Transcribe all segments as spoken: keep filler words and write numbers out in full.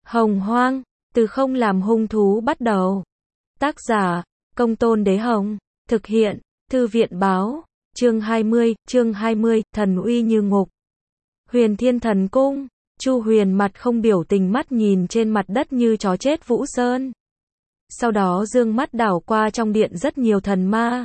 Hồng Hoang, từ không làm hung thú bắt đầu. Tác giả, Công Tôn Đế Hồng. Thực hiện, Thư viện Báo. Chương hai mươi, chương hai mươi, thần uy như ngục. Huyền Thiên Thần Cung. Chu Huyền mặt không biểu tình, mắt nhìn trên mặt đất như chó chết Vũ Sơn. Sau đó dương mắt đảo qua trong điện rất nhiều thần ma.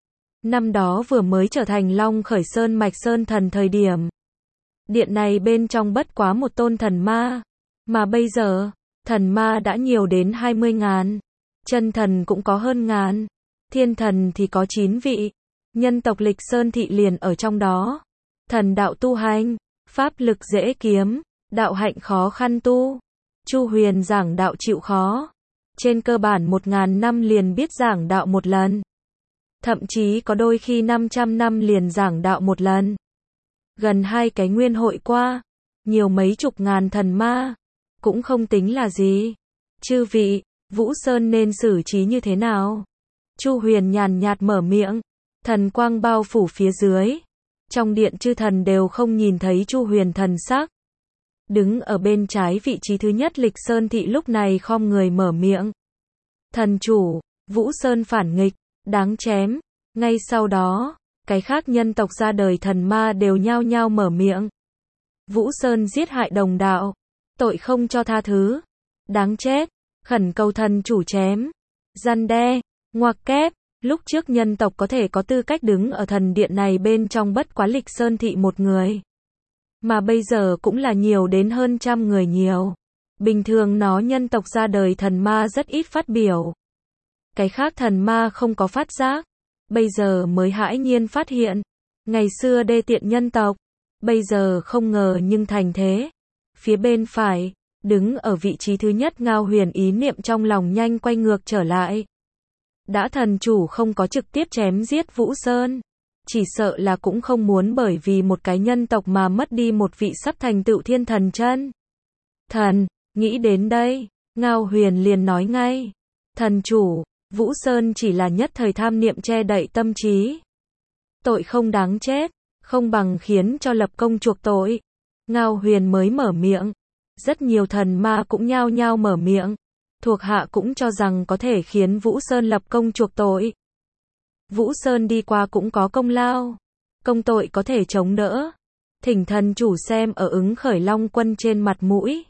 Năm đó vừa mới trở thành Long Khởi Sơn Mạch Sơn Thần thời điểm. Điện này bên trong bất quá một tôn thần ma. Mà bây giờ, thần ma đã nhiều đến hai mươi ngàn. Chân thần cũng có hơn ngàn. Thiên thần thì có chín vị. Nhân tộc Lịch Sơn Thị liền ở trong đó. Thần đạo tu hành, pháp lực dễ kiếm, đạo hạnh khó khăn tu. Chu Huyền giảng đạo chịu khó. Trên cơ bản một ngàn năm liền biết giảng đạo một lần. Thậm chí có đôi khi năm trăm năm liền giảng đạo một lần. Gần hai cái nguyên hội qua, nhiều mấy chục ngàn thần ma, cũng không tính là gì. Chư vị, Vũ Sơn nên xử trí như thế nào? Chu Huyền nhàn nhạt mở miệng, thần quang bao phủ phía dưới. Trong điện chư thần đều không nhìn thấy Chu Huyền thần sắc. Đứng ở bên trái vị trí thứ nhất Lịch Sơn Thị lúc này khom người mở miệng. Thần chủ, Vũ Sơn phản nghịch, đáng chém. Ngay sau đó, cái khác nhân tộc ra đời thần ma đều nhao nhao mở miệng. Vũ Sơn giết hại đồng đạo, tội không cho tha thứ, đáng chết, khẩn cầu thần chủ chém, răn đe, ngoặc kép. Lúc trước nhân tộc có thể có tư cách đứng ở thần điện này bên trong bất quá Lịch Sơn Thị một người. Mà bây giờ cũng là nhiều đến hơn trăm người nhiều. Bình thường nó nhân tộc ra đời thần ma rất ít phát biểu. Cái khác thần ma không có phát giác. Bây giờ mới hãi nhiên phát hiện. Ngày xưa đê tiện nhân tộc. Bây giờ không ngờ nhưng thành thế. Phía bên phải, đứng ở vị trí thứ nhất Ngao Huyền ý niệm trong lòng nhanh quay ngược trở lại. Đã thần chủ không có trực tiếp chém giết Vũ Sơn. Chỉ sợ là cũng không muốn bởi vì một cái nhân tộc mà mất đi một vị sắp thành tựu thiên thần chân. Thần, nghĩ đến đây, Ngao Huyền liền nói ngay. Thần chủ, Vũ Sơn chỉ là nhất thời tham niệm che đậy tâm trí. Tội không đáng chết, không bằng khiến cho lập công chuộc tội. Ngao Huyền mới mở miệng. Rất nhiều thần ma cũng nhao nhao mở miệng. Thuộc hạ cũng cho rằng có thể khiến Vũ Sơn lập công chuộc tội. Vũ Sơn đi qua cũng có công lao. Công tội có thể chống đỡ. Thỉnh thần chủ xem ở ứng khởi Long quân trên mặt mũi.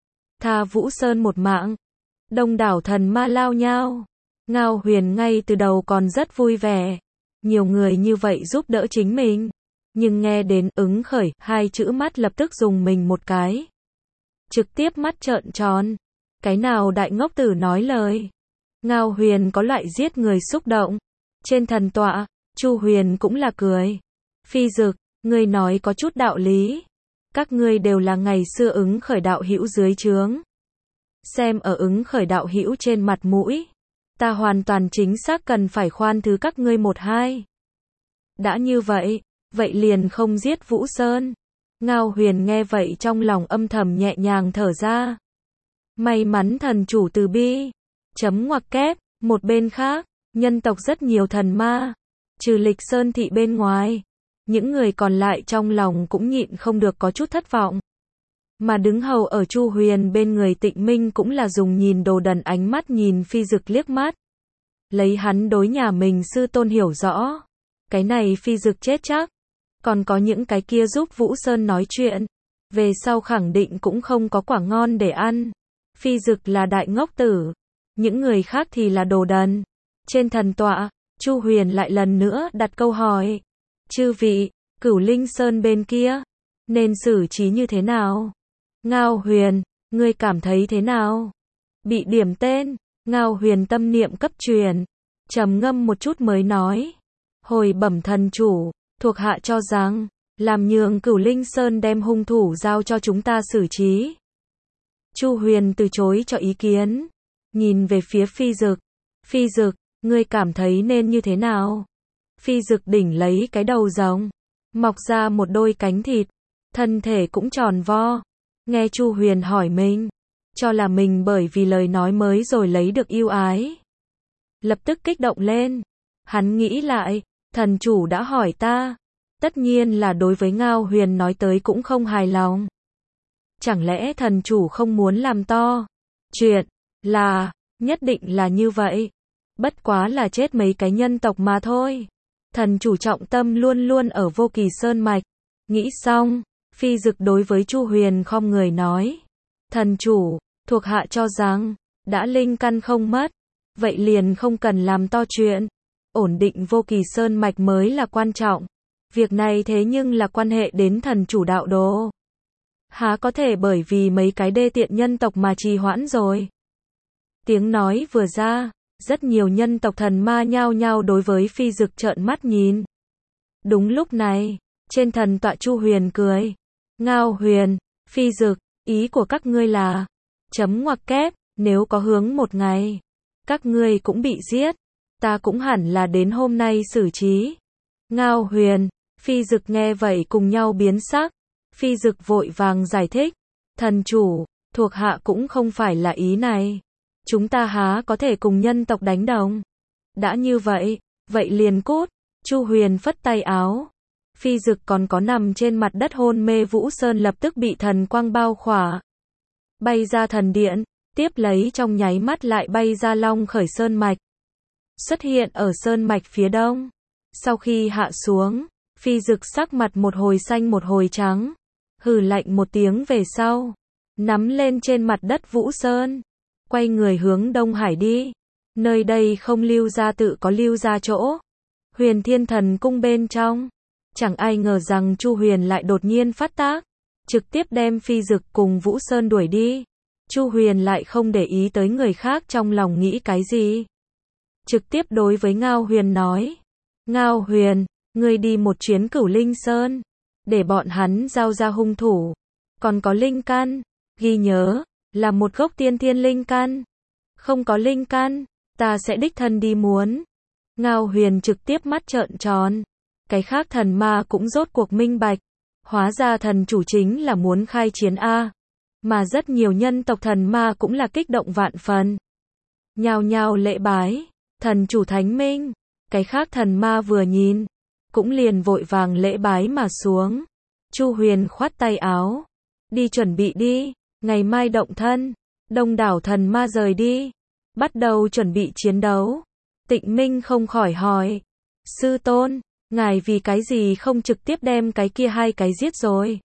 Tha Vũ Sơn một mạng. Đông đảo thần ma lao nhao. Ngao Huyền ngay từ đầu còn rất vui vẻ. Nhiều người như vậy giúp đỡ chính mình. Nhưng nghe đến ứng khởi, hai chữ mắt lập tức dùng mình một cái. Trực tiếp mắt trợn tròn. Cái nào đại ngốc tử nói lời. Ngao Huyền có loại giết người xúc động. Trên thần tọa, Chu Huyền cũng là cười. Phi Dực, ngươi nói có chút đạo lý. Các ngươi đều là ngày xưa ứng khởi đạo hữu dưới trướng. Xem ở ứng khởi đạo hữu trên mặt mũi. Ta hoàn toàn chính xác cần phải khoan thứ các ngươi một hai. Đã như vậy, vậy liền không giết Vũ Sơn. Ngao Huyền nghe vậy trong lòng âm thầm nhẹ nhàng thở ra. May mắn thần chủ từ bi. Chấm ngoặc kép, một bên khác. Nhân tộc rất nhiều thần ma, trừ Lịch Sơn Thị bên ngoài, những người còn lại trong lòng cũng nhịn không được có chút thất vọng. Mà đứng hầu ở Chu Huyền bên người Tịnh Minh cũng là dùng nhìn đồ đần ánh mắt nhìn Phi Dực liếc mắt. Lấy hắn đối nhà mình sư tôn hiểu rõ. Cái này Phi Dực chết chắc. Còn có những cái kia giúp Vũ Sơn nói chuyện. Về sau khẳng định cũng không có quả ngon để ăn. Phi Dực là đại ngốc tử. Những người khác thì là đồ đần. Trên thần tọa, Chu Huyền lại lần nữa đặt câu hỏi. Chư vị, Cửu Linh Sơn bên kia, nên xử trí như thế nào? Ngao Huyền, ngươi cảm thấy thế nào? Bị điểm tên, Ngao Huyền tâm niệm cấp truyền, trầm ngâm một chút mới nói. Hồi bẩm thần chủ, thuộc hạ cho rằng, làm nhường Cửu Linh Sơn đem hung thủ giao cho chúng ta xử trí. Chu Huyền từ chối cho ý kiến, nhìn về phía Phi Dực. Phi Dực, ngươi cảm thấy nên như thế nào? Phi Dực đỉnh lấy cái đầu rồng, mọc ra một đôi cánh thịt, thân thể cũng tròn vo. Nghe Chu Huyền hỏi mình, cho là mình bởi vì lời nói mới rồi lấy được yêu ái. Lập tức kích động lên. Hắn nghĩ lại, thần chủ đã hỏi ta, tất nhiên là đối với Ngao Huyền nói tới cũng không hài lòng. Chẳng lẽ thần chủ không muốn làm to? Chuyện là, nhất định là như vậy. Bất quá là chết mấy cái nhân tộc mà thôi. Thần chủ trọng tâm luôn luôn ở Vô Kỳ Sơn Mạch. Nghĩ xong, Phi Dực đối với Chu Huyền khom người nói. Thần chủ, thuộc hạ cho rằng, đã linh căn không mất, vậy liền không cần làm to chuyện. Ổn định Vô Kỳ Sơn Mạch mới là quan trọng. Việc này thế nhưng là quan hệ đến thần chủ đạo đồ. Há có thể bởi vì mấy cái đê tiện nhân tộc mà trì hoãn rồi. Tiếng nói vừa ra, rất nhiều nhân tộc thần ma nhao nhao đối với Phi Dực trợn mắt nhìn. Đúng lúc này, trên thần tọa Chu Huyền cười. Ngao Huyền, Phi Dực, ý của các ngươi là, chấm ngoặc kép, nếu có hướng một ngày, các ngươi cũng bị giết, ta cũng hẳn là đến hôm nay xử trí. Ngao Huyền, Phi Dực nghe vậy cùng nhau biến sắc. Phi Dực vội vàng giải thích. Thần chủ, thuộc hạ cũng không phải là ý này. Chúng ta há có thể cùng nhân tộc đánh đồng. Đã như vậy, vậy liền cút. Chu Huyền phất tay áo. Phi Dực còn có nằm trên mặt đất hôn mê Vũ Sơn lập tức bị thần quang bao khỏa. Bay ra thần điện, tiếp lấy trong nháy mắt lại bay ra Long Khởi Sơn Mạch. Xuất hiện ở Sơn Mạch phía đông. Sau khi hạ xuống, Phi Dực sắc mặt một hồi xanh một hồi trắng. Hừ lạnh một tiếng về sau. Nắm lên trên mặt đất Vũ Sơn. Quay người hướng Đông Hải đi. Nơi đây không lưu ra tự có lưu ra chỗ. Huyền Thiên Thần Cung bên trong. Chẳng ai ngờ rằng Chu Huyền lại đột nhiên phát tác. Trực tiếp đem Phi Dực cùng Vũ Sơn đuổi đi. Chu Huyền lại không để ý tới người khác trong lòng nghĩ cái gì. Trực tiếp đối với Ngao Huyền nói. Ngao Huyền, ngươi đi một chuyến Cửu Linh Sơn. Để bọn hắn giao ra hung thủ. Còn có linh căn. Ghi nhớ, là một gốc tiên thiên linh căn. Không có linh căn, ta sẽ đích thân đi muốn. Ngao Huyền trực tiếp mắt trợn tròn. Cái khác thần ma cũng rốt cuộc minh bạch. Hóa ra thần chủ chính là muốn khai chiến A. Mà rất nhiều nhân tộc thần ma cũng là kích động vạn phần. Nhao nhao lễ bái. Thần chủ thánh minh. Cái khác thần ma vừa nhìn. Cũng liền vội vàng lễ bái mà xuống. Chu Huyền khoát tay áo. Đi chuẩn bị đi. Ngày mai động thân. Đông đảo thần ma rời đi. Bắt đầu chuẩn bị chiến đấu. Tịnh Minh không khỏi hỏi. Sư tôn, ngài vì cái gì không trực tiếp đem cái kia hai cái giết rồi?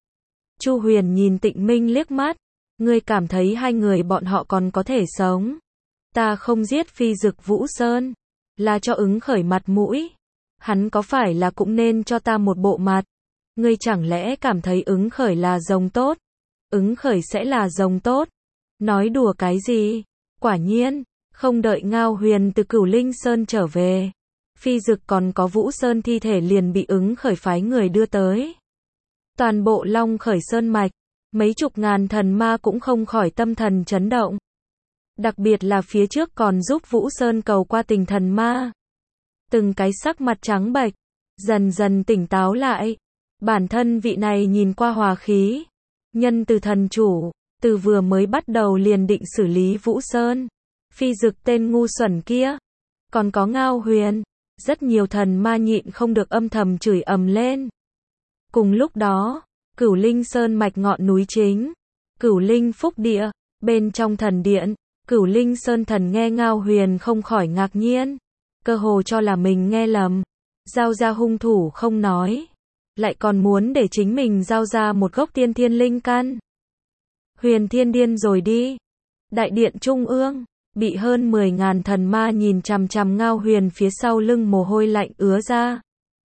Chu Huyền nhìn Tịnh Minh liếc mắt. Ngươi cảm thấy hai người bọn họ còn có thể sống. Ta không giết Phi Dực Vũ Sơn. Là cho ứng khởi mặt mũi. Hắn có phải là cũng nên cho ta một bộ mặt? Ngươi chẳng lẽ cảm thấy ứng khởi là rồng tốt? Ứng khởi sẽ là rồng tốt? Nói đùa cái gì? Quả nhiên, không đợi Ngao Huyền từ Cửu Linh Sơn trở về. Phi Dực còn có Vũ Sơn thi thể liền bị ứng khởi phái người đưa tới. Toàn bộ Long Khởi Sơn Mạch, mấy chục ngàn thần ma cũng không khỏi tâm thần chấn động. Đặc biệt là phía trước còn giúp Vũ Sơn cầu qua tình thần ma. Từng cái sắc mặt trắng bệch, dần dần tỉnh táo lại. Bản thân vị này nhìn qua hòa khí. Nhân từ thần chủ, từ vừa mới bắt đầu liền định xử lý Vũ Sơn. Phi Dực tên ngu xuẩn kia. Còn có Ngao Huyền. Rất nhiều thần ma nhịn không được âm thầm chửi ầm lên. Cùng lúc đó, Cửu Linh Sơn mạch ngọn núi chính. Cửu Linh Phúc Địa, bên trong thần điện. Cửu Linh Sơn thần nghe Ngao Huyền không khỏi ngạc nhiên. Cơ hồ cho là mình nghe lầm. Giao ra hung thủ không nói. Lại còn muốn để chính mình giao ra một gốc tiên thiên linh căn. Huyền Thiên điên rồi đi. Đại điện trung ương, bị hơn mười ngàn thần ma nhìn chằm chằm Ngao Huyền phía sau lưng mồ hôi lạnh ứa ra.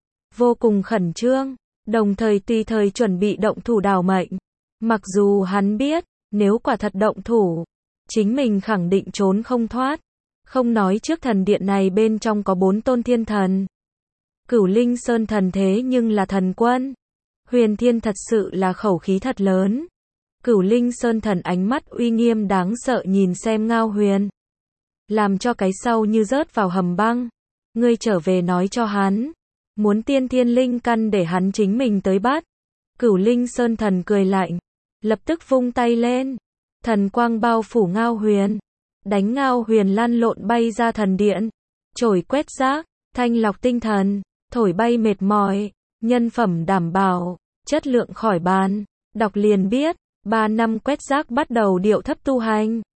Vô cùng khẩn trương, đồng thời tùy thời chuẩn bị động thủ đào mệnh. Mặc dù hắn biết, nếu quả thật động thủ, chính mình khẳng định trốn không thoát. Không nói trước thần điện này bên trong có bốn tôn thiên thần. Cửu Linh Sơn thần thế nhưng là thần quân. Huyền Thiên thật sự là khẩu khí thật lớn. Cửu Linh Sơn thần ánh mắt uy nghiêm đáng sợ nhìn xem Ngao Huyền. Làm cho cái sau như rớt vào hầm băng. Ngươi trở về nói cho hắn. Muốn tiên thiên linh căn để hắn chính mình tới bắt. Cửu Linh Sơn thần cười lạnh. Lập tức vung tay lên. Thần quang bao phủ Ngao Huyền. Đánh Ngao Huyền lăn lộn bay ra thần điện. Chổi quét rác, thanh lọc tinh thần, thổi bay mệt mỏi, nhân phẩm đảm bảo, chất lượng khỏi bàn. Đọc liền biết, Ba năm quét rác bắt đầu điệu thấp tu hành.